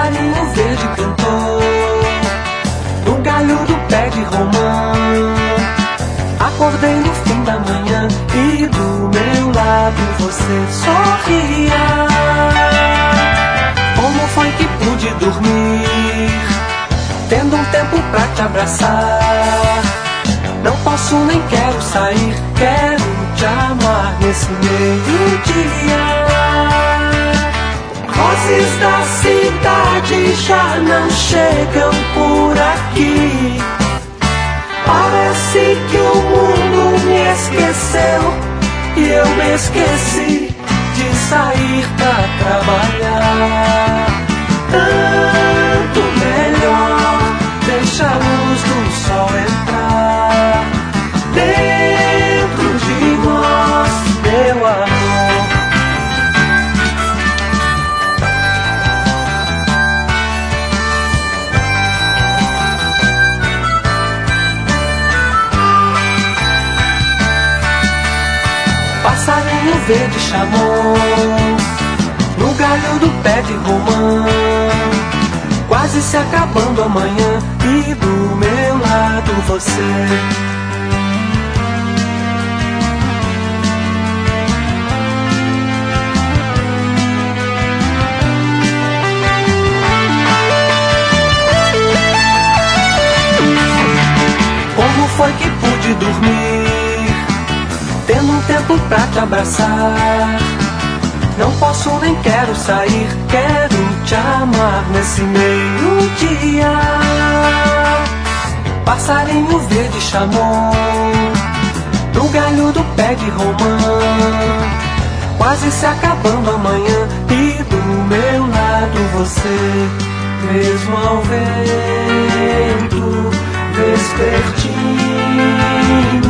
Passarinho verde cantou no galho do pé de romã. Acordei no fim da manhã e do meu lado você sorria. Como foi que pude dormir, tendo um tempo pra te abraçar? Não posso nem quero sair, quero te amar nesse meio-dia. Vozes da cidade já não chegam por aqui. Parece que o mundo me esqueceu e eu me esqueci de sair pra trabalhar. Tanto melhor deixa a luz do sol entrar dentro de nós, meu amor. Passarinho verde chamou no galho do pé de romã. Quase se acabando a manhã e do meu lado você. Como foi que pude dormir, tendo um tempo pra te abraçar? Não posso nem quero sair, quero te amar nesse meio-dia. Passarinho verde chamou no galho do pé de romã. Quase se acabando a manhã e do meu lado você. Mesmo ao vento vespertino